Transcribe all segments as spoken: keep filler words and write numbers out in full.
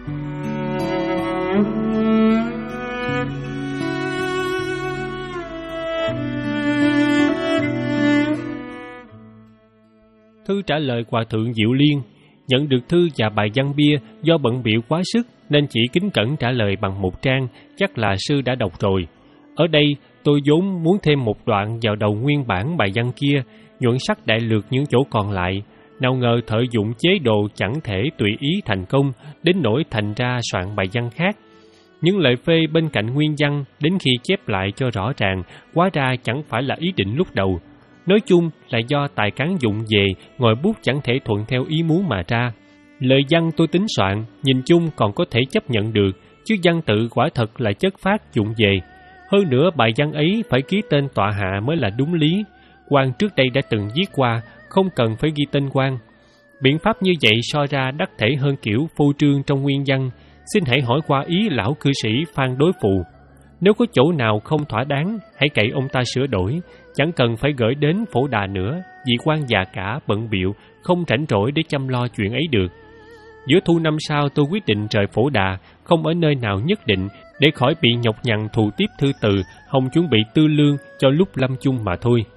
Thư trả lời Hòa thượng Diệu Liên. Nhận được thư và bài văn bia, do bận bịu quá sức nên chỉ kính cẩn trả lời bằng một trang, chắc là sư đã đọc rồi. Ở đây tôi vốn muốn thêm một đoạn vào đầu nguyên bản bài văn kia, nhuận sắc đại lược những chỗ còn lại. Nào ngờ thợ dụng chế độ chẳng thể tùy ý thành công, đến nỗi thành ra soạn bài văn khác. Những lời phê bên cạnh nguyên văn, đến khi chép lại cho rõ ràng, hóa ra chẳng phải là ý định lúc đầu. Nói chung là do tài cán dụng về, ngòi bút chẳng thể thuận theo ý muốn mà ra. Lời văn tôi tính soạn, nhìn chung còn có thể chấp nhận được, chứ văn tự quả thật là chất phát dụng về. Hơn nữa bài văn ấy phải ký tên tọa hạ mới là đúng lý. Quan trước đây đã từng viết qua, không cần phải ghi tên quan. Biện pháp như vậy so ra đắc thể hơn kiểu phô trương trong nguyên văn. Xin hãy hỏi qua ý lão cư sĩ Phan Đối Phù. Nếu có chỗ nào không thỏa đáng, hãy cậy ông ta sửa đổi, chẳng cần phải gửi đến Phổ Đà nữa, vì quan già cả bận bịu, không rảnh rỗi để chăm lo chuyện ấy được. Giữa thu năm sau tôi quyết định rời Phổ Đà, không ở nơi nào nhất định, để khỏi bị nhọc nhằn thù tiếp thư từ, không chuẩn bị tư lương cho lúc lâm chung mà thôi.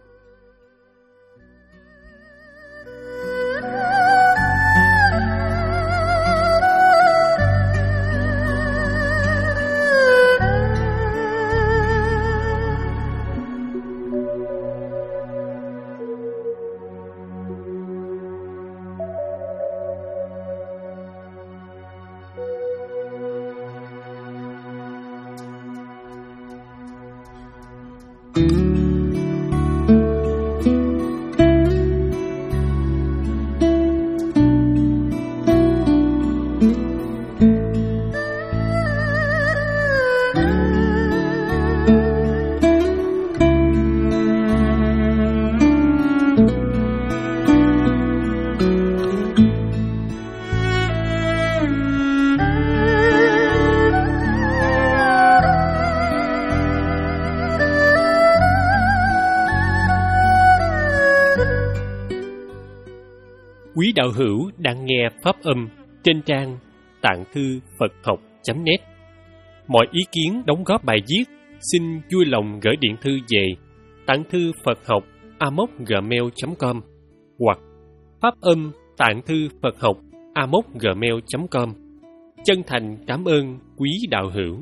Quý đạo hữu đang nghe pháp âm trên trang tạng thư Phật học chấm net. Mọi ý kiến đóng góp bài viết xin vui lòng gửi điện thư về tạng thư Phật học a m o c gmail chấm com hoặc pháp âm tạng thư Phật học a m o c gmail chấm com. Chân thành cảm ơn quý đạo hữu.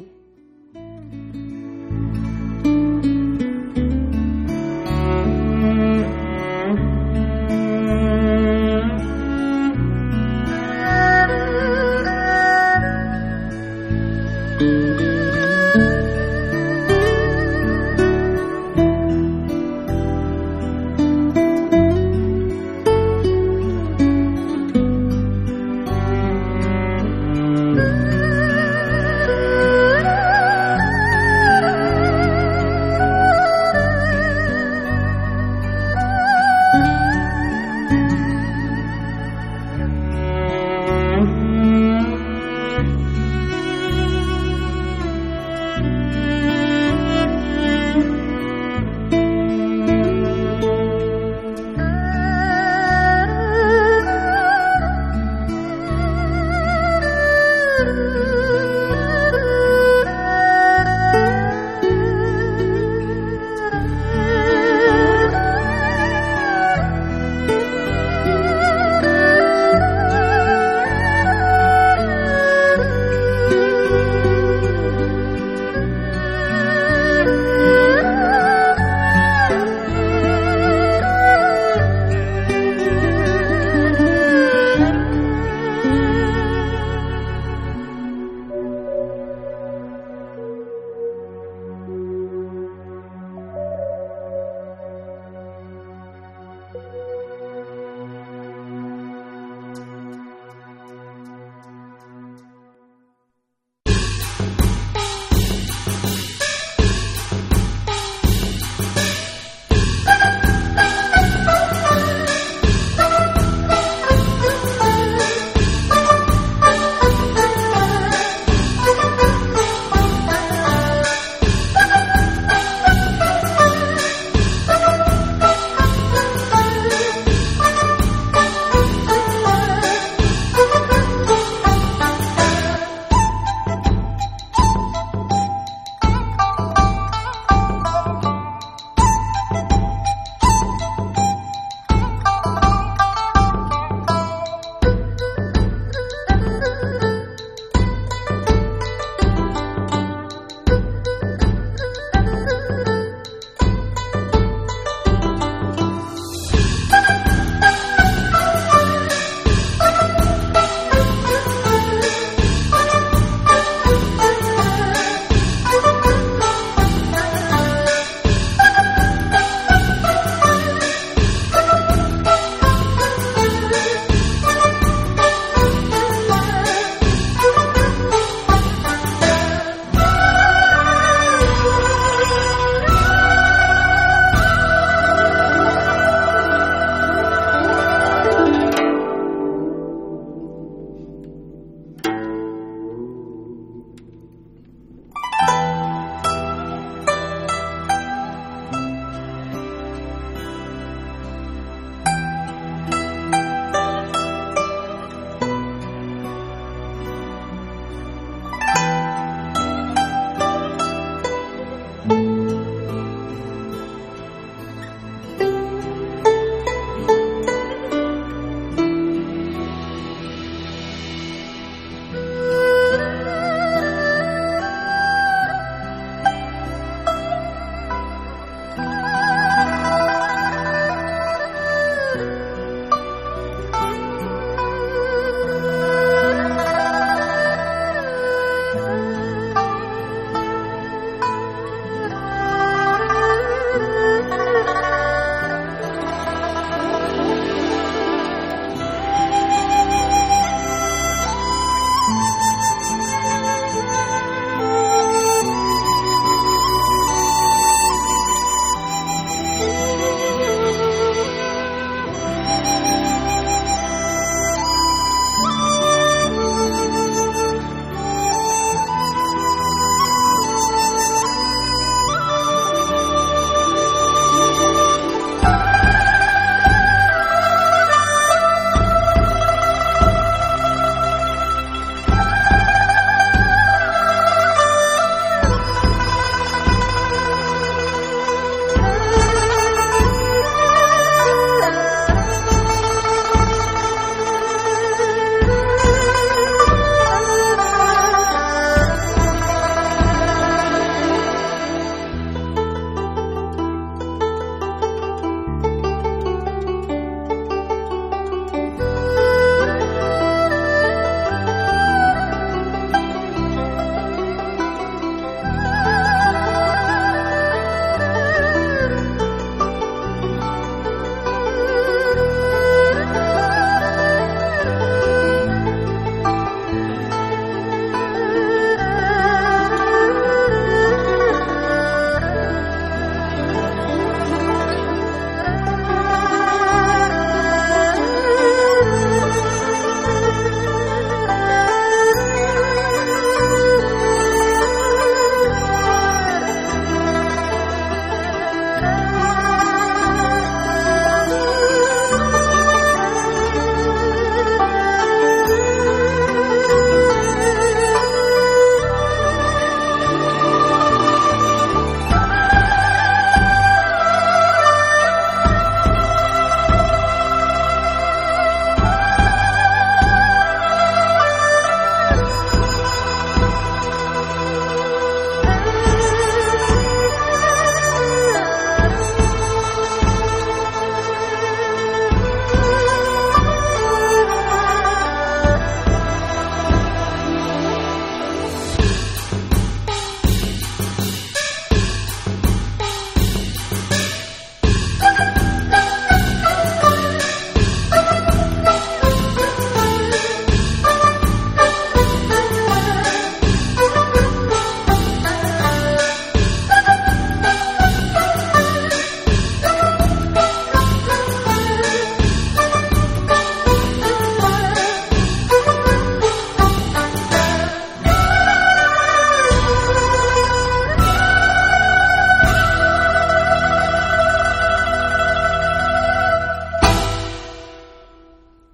Thank you.